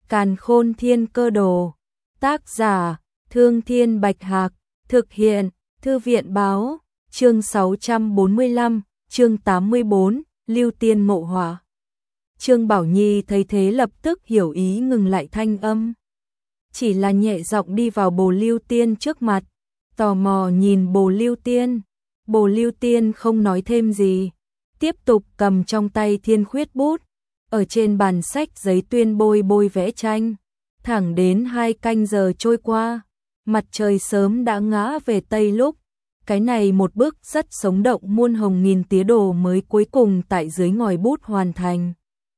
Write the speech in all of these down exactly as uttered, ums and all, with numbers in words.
Càn Khôn Thiên Cơ Đồ. Tác giả: Thương Thiên Bạch Hạc. Thực hiện: Thư viện báo. Chương sáu trăm bốn mươi lăm, chương tám mươi bốn, Lưu Tiên Ngộ Hỏa. Trương Bảo Nhi thấy thế lập tức hiểu ý, ngừng lại thanh âm. Chỉ là nhẹ giọng đi vào Bồ Lưu Tiên trước mặt, tò mò nhìn Bồ Lưu Tiên. Bồ Lưu Tiên không nói thêm gì, tiếp tục cầm trong tay thiên khuyết bút, ở trên bàn sách giấy tuyên bôi bôi vẽ tranh. Thẳng đến hai canh giờ trôi qua, mặt trời sớm đã ngã về tây lúc, cái này một bức rất sống động muôn hồng nghìn tía đồ mới cuối cùng tại dưới ngòi bút hoàn thành.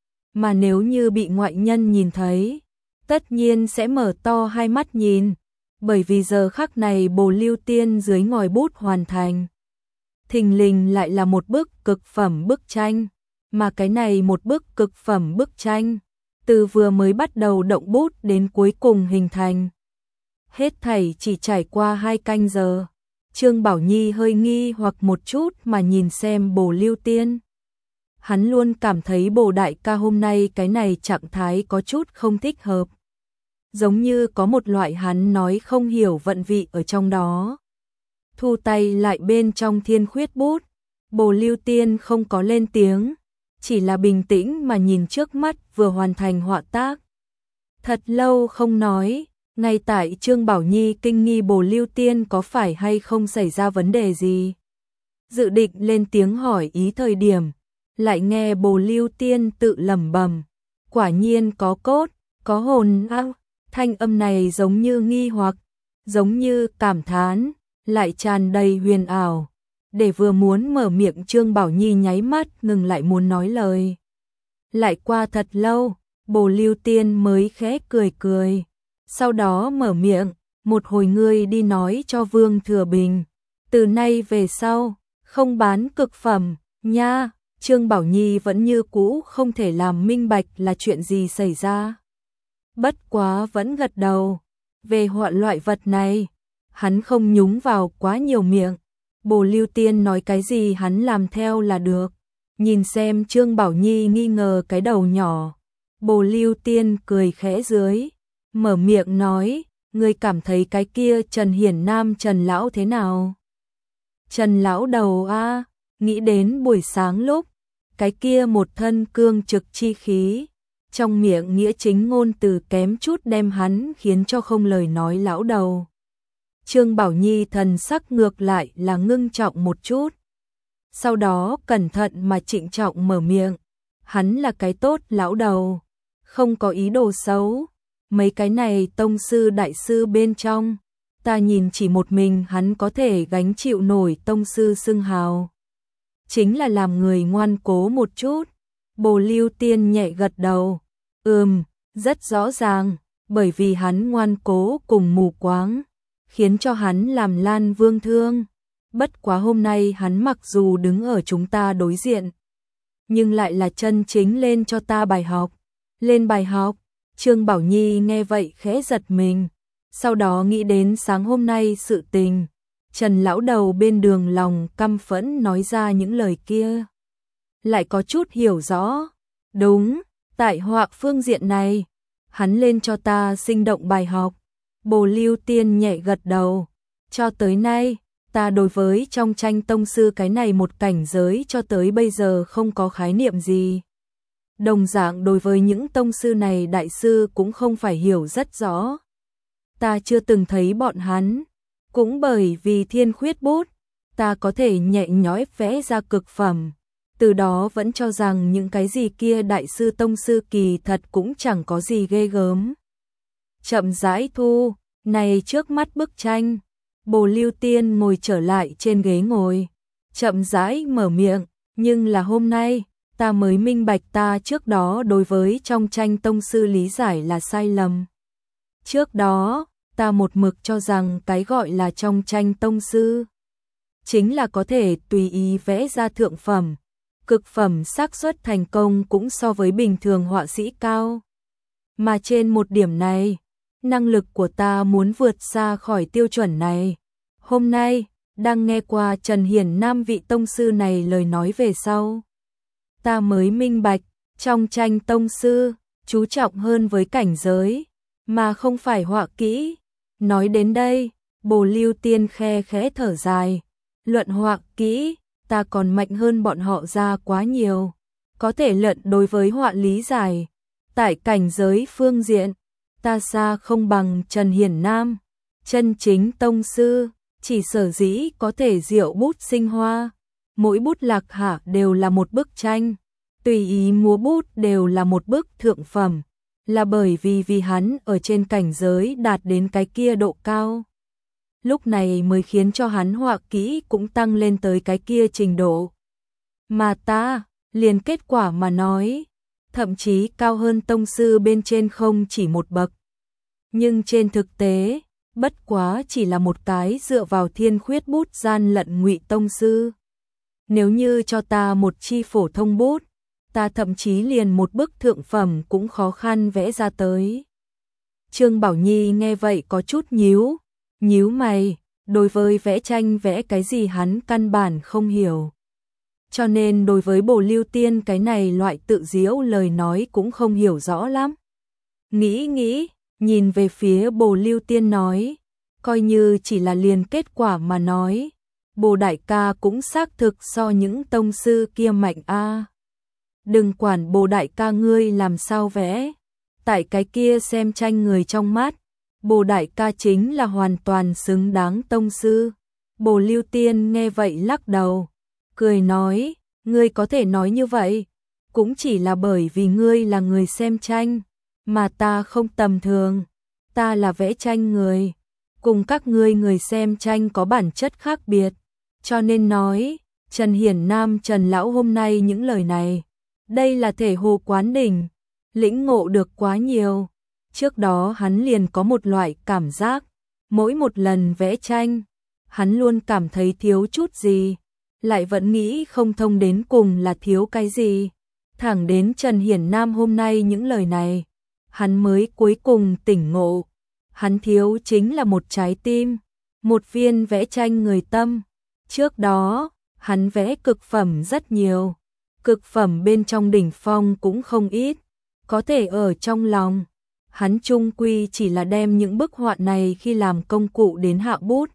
Mà nếu như bị ngoại nhân nhìn thấy, tất nhiên sẽ mở to hai mắt nhìn, bởi vì giờ khắc này Bồ Lưu Tiên dưới ngòi bút hoàn thành. Thình lình lại là một bức cực phẩm bức tranh, mà cái này một bức cực phẩm bức tranh, từ vừa mới bắt đầu động bút đến cuối cùng hình thành. Hết thảy chỉ trải qua hai canh giờ. Trương Bảo Nhi hơi nghi hoặc một chút mà nhìn xem Bồ Lưu Tiên. Hắn luôn cảm thấy Bồ đại ca hôm nay cái này trạng thái có chút không thích hợp. Giống như có một loại hắn nói không hiểu vận vị ở trong đó. Thu tay lại bên trong thiên khuyết bút, Bồ Lưu Tiên không có lên tiếng, chỉ là bình tĩnh mà nhìn trước mắt vừa hoàn thành họa tác. Thật lâu không nói, ngay tại Trương Bảo Nhi kinh nghi Bồ Lưu Tiên có phải hay không xảy ra vấn đề gì. Dự định lên tiếng hỏi ý thời điểm, lại nghe Bồ Lưu Tiên tự lẩm bẩm, quả nhiên có cốt, có hồn ao. Thanh âm này giống như nghi hoặc, giống như cảm thán, lại tràn đầy huyền ảo. Để vừa muốn mở miệng Trương Bảo Nhi nháy mắt ngừng lại muốn nói lời. Lại qua thật lâu, Bồ Lưu Tiên mới khẽ cười cười. Sau đó mở miệng, một hồi ngươi đi nói cho Vương Thừa Bình. Từ nay về sau, không bán cực phẩm, nha. Trương Bảo Nhi vẫn như cũ không thể làm minh bạch là chuyện gì xảy ra. Bất quá vẫn gật đầu. Về họa loại vật này, hắn không nhúng vào quá nhiều miệng. Bồ Lưu Tiên nói cái gì hắn làm theo là được. Nhìn xem Trương Bảo Nhi nghi ngờ cái đầu nhỏ, Bồ Lưu Tiên cười khẽ dưới, mở miệng nói, ngươi cảm thấy cái kia Trần Hiển Nam Trần Lão thế nào? Trần Lão đầu a, nghĩ đến buổi sáng lúc, cái kia một thân cương trực chi khí, trong miệng nghĩa chính ngôn từ kém chút đem hắn khiến cho không lời nói lão đầu. Trương Bảo Nhi thần sắc ngược lại là ngưng trọng một chút. Sau đó cẩn thận mà trịnh trọng mở miệng, hắn là cái tốt lão đầu, không có ý đồ xấu. Mấy cái này tông sư đại sư bên trong, ta nhìn chỉ một mình hắn có thể gánh chịu nổi tông sư xưng hào. Chính là làm người ngoan cố một chút. Bồ Lưu Tiên nhẹ gật đầu, ừm, rất rõ ràng, bởi vì hắn ngoan cố cùng mù quáng, khiến cho hắn làm Lan Vương thương. Bất quá hôm nay hắn mặc dù đứng ở chúng ta đối diện, nhưng lại là chân chính lên cho ta bài học. Lên bài học? Trương Bảo Nhi nghe vậy khẽ giật mình, sau đó nghĩ đến sáng hôm nay sự tình. Trần lão đầu bên đường lòng căm phẫn nói ra những lời kia. Lại có chút hiểu rõ. Đúng, tại họa phương diện này, hắn lên cho ta sinh động bài học. Bồ Lưu Tiên nhẹ gật đầu. Cho tới nay, ta đối với trong tranh tông sư cái này một cảnh giới cho tới bây giờ không có khái niệm gì. Đồng dạng đối với những tông sư này đại sư cũng không phải hiểu rất rõ. Ta chưa từng thấy bọn hắn. Cũng bởi vì thiên khuyết bút, ta có thể nhẹ nhõi vẽ ra cực phẩm. Từ đó vẫn cho rằng những cái gì kia đại sư tông sư kỳ thật cũng chẳng có gì ghê gớm. Chậm rãi thu, này trước mắt bức tranh. Bồ Lưu Tiên ngồi trở lại trên ghế ngồi, chậm rãi mở miệng, nhưng là hôm nay, ta mới minh bạch ta trước đó đối với trong tranh tông sư lý giải là sai lầm. Trước đó, ta một mực cho rằng cái gọi là trong tranh tông sư chính là có thể tùy ý vẽ ra thượng phẩm, cực phẩm xác suất thành công cũng so với bình thường họa sĩ cao. Mà trên một điểm này, năng lực của ta muốn vượt xa khỏi tiêu chuẩn này. Hôm nay, đang nghe qua Trần Hiển Nam vị tông sư này lời nói về sau, ta mới minh bạch, trong tranh tông sư, chú trọng hơn với cảnh giới, mà không phải họa kỹ. Nói đến đây, Bồ Lưu Tiên khe khẽ thở dài, luận họa kỹ, ta còn mạnh hơn bọn họ ra quá nhiều, có thể luận đối với họa lý giải, tại cảnh giới phương diện, ta xa không bằng Trần Hiển Nam, chân chính tông sư, chỉ sở dĩ có thể diệu bút sinh hoa, mỗi bút lạc hạ đều là một bức tranh, tùy ý múa bút đều là một bức thượng phẩm, là bởi vì vì hắn ở trên cảnh giới đạt đến cái kia độ cao. Lúc này mới khiến cho hắn họa kỹ cũng tăng lên tới cái kia trình độ. Mà ta, liền kết quả mà nói, thậm chí cao hơn tông sư bên trên không chỉ một bậc. Nhưng trên thực tế, bất quá chỉ là một cái dựa vào thiên khuyết bút gian lận ngụy tông sư. Nếu như cho ta một chi phổ thông bút, ta thậm chí liền một bức thượng phẩm cũng khó khăn vẽ ra tới. Trương Bảo Nhi nghe vậy có chút nhíu, nhíu mày, đối với vẽ tranh vẽ cái gì hắn căn bản không hiểu. Cho nên đối với Bồ Lưu Tiên cái này loại tự diễu lời nói cũng không hiểu rõ lắm. Nghĩ nghĩ, nhìn về phía Bồ Lưu Tiên nói, coi như chỉ là liền kết quả mà nói, Bồ đại ca cũng xác thực so những tông sư kia mạnh a. Đừng quản Bồ đại ca ngươi làm sao vẽ, tại cái kia xem tranh người trong mắt, Bồ đại ca chính là hoàn toàn xứng đáng tông sư. Bồ Lưu Tiên nghe vậy lắc đầu, cười nói, ngươi có thể nói như vậy, cũng chỉ là bởi vì ngươi là người xem tranh, mà ta không tầm thường, ta là vẽ tranh người, cùng các ngươi người xem tranh có bản chất khác biệt, cho nên nói, Trần Hiển Nam Trần Lão hôm nay những lời này, đây là thể hồ quán đỉnh, lĩnh ngộ được quá nhiều. Trước đó hắn liền có một loại cảm giác, mỗi một lần vẽ tranh, hắn luôn cảm thấy thiếu chút gì, lại vẫn nghĩ không thông đến cùng là thiếu cái gì. Thẳng đến Trần Hiển Nam hôm nay những lời này, hắn mới cuối cùng tỉnh ngộ, hắn thiếu chính là một trái tim, một viên vẽ tranh người tâm. Trước đó, hắn vẽ cực phẩm rất nhiều, cực phẩm bên trong đỉnh phong cũng không ít, có thể ở trong lòng. Hắn chung quy chỉ là đem những bức họa này khi làm công cụ đến hạ bút,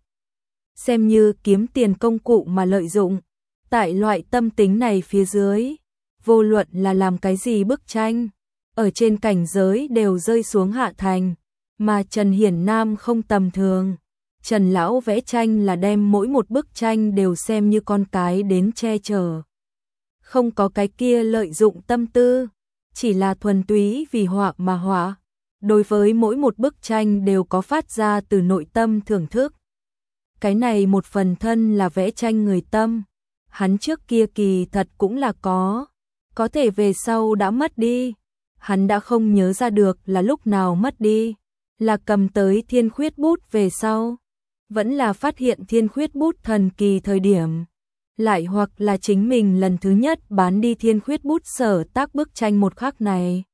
xem như kiếm tiền công cụ mà lợi dụng. Tại loại tâm tính này phía dưới, vô luận là làm cái gì bức tranh, ở trên cảnh giới đều rơi xuống hạ thành, mà Trần Hiển Nam không tầm thường. Trần Lão vẽ tranh là đem mỗi một bức tranh đều xem như con cái đến che chở. Không có cái kia lợi dụng tâm tư, chỉ là thuần túy vì họa mà họa. Đối với mỗi một bức tranh đều có phát ra từ nội tâm thưởng thức. Cái này một phần thân là vẽ tranh người tâm, hắn trước kia kỳ thật cũng là có, có thể về sau đã mất đi, hắn đã không nhớ ra được là lúc nào mất đi, là cầm tới thiên khuyết bút về sau, vẫn là phát hiện thiên khuyết bút thần kỳ thời điểm, lại hoặc là chính mình lần thứ nhất bán đi thiên khuyết bút sở tác bức tranh một khắc này.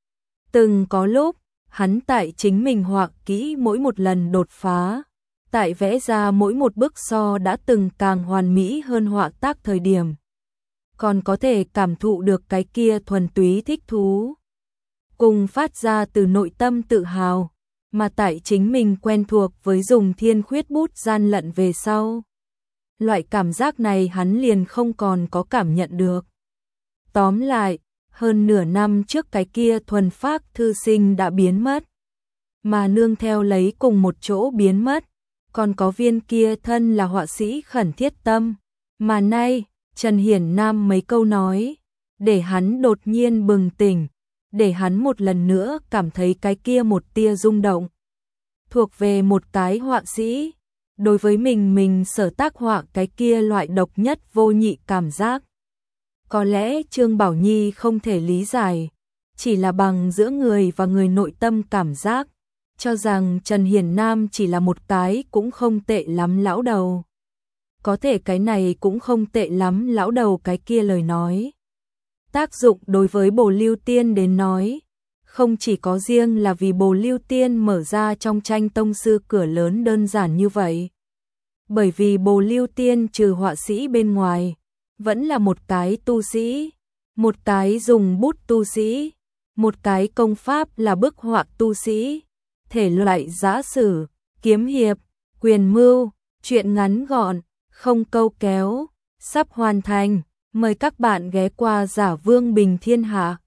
Từng có lúc, hắn tại chính mình họa kỹ mỗi một lần đột phá, tại vẽ ra mỗi một bức so đã từng càng hoàn mỹ hơn họa tác thời điểm, còn có thể cảm thụ được cái kia thuần túy thích thú, cùng phát ra từ nội tâm tự hào, mà tại chính mình quen thuộc với dùng thiên khuyết bút gian lận về sau. Loại cảm giác này hắn liền không còn có cảm nhận được. Tóm lại, hơn nửa năm trước cái kia thuần phác thư sinh đã biến mất, mà nương theo lấy cùng một chỗ biến mất, còn có viên kia thân là họa sĩ khẩn thiết tâm, mà nay, Trần Hiển Nam mấy câu nói, để hắn đột nhiên bừng tỉnh, để hắn một lần nữa cảm thấy cái kia một tia rung động. Thuộc về một cái họa sĩ, đối với mình mình sở tác họa cái kia loại độc nhất vô nhị cảm giác. Có lẽ Trương Bảo Nhi không thể lý giải, chỉ là bằng giữa người và người nội tâm cảm giác, cho rằng Trần Hiển Nam chỉ là một cái cũng không tệ lắm lão đầu. Có thể cái này cũng không tệ lắm lão đầu cái kia lời nói. Tác dụng đối với Bồ Lưu Tiên đến nói, không chỉ có riêng là vì Bồ Lưu Tiên mở ra trong tranh tông sư cửa lớn đơn giản như vậy. Bởi vì Bồ Lưu Tiên trừ họa sĩ bên ngoài, vẫn là một cái tu sĩ, một cái dùng bút tu sĩ, một cái công pháp là bức họa tu sĩ, thể loại giã sử, kiếm hiệp, quyền mưu, truyện ngắn gọn, không câu kéo, sắp hoàn thành, mời các bạn ghé qua Giả Vương Bình Thiên Hạ.